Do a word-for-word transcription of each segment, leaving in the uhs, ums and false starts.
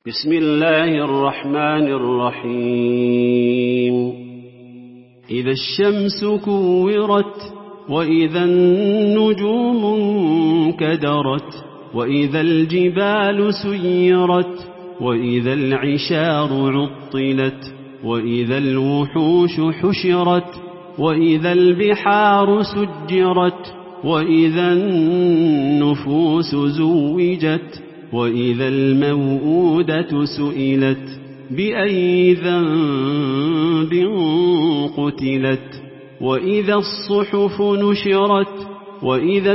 بسم الله الرحمن الرحيم إذا الشمس كورت وإذا النجوم انكدرت وإذا الجبال سيرت وإذا العشار عطلت وإذا الوحوش حشرت وإذا البحار سجرت وإذا النفوس زوجت وإذا الموءودة سئلت بأي ذنب قتلت وإذا الصحف نشرت وإذا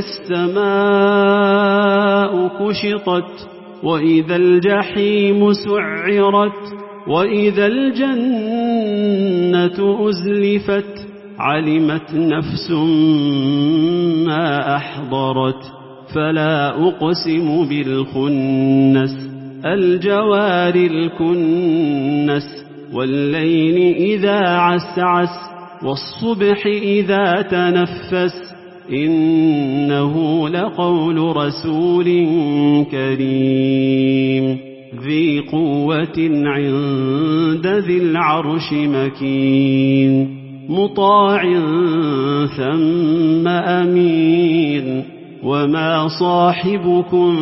السماء كشطت وإذا الجحيم سعرت وإذا الجنة أزلفت علمت نفس ما أحضرت فلا أقسم بالخنس الجوار الكنس والليل إذا عسعس والصبح إذا تنفس إنه لقول رسول كريم ذي قوة عند ذي العرش مكين مطاع ثم أمين وما صاحبكم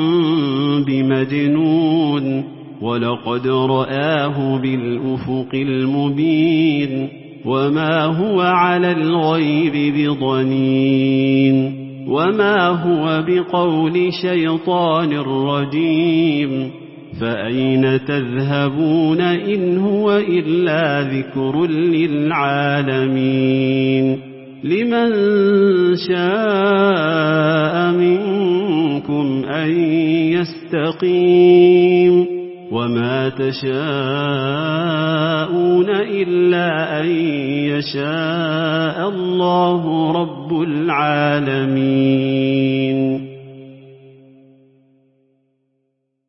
بمجنون ولقد رآه بالأفق المبين وما هو على الغيب بضنين وما هو بقول شيطان رجيم فأين تذهبون إن هو إلا ذكر للعالمين لمن شاء منكم أن يستقيم وما تشاءون إلا أن يشاء الله رب العالمين.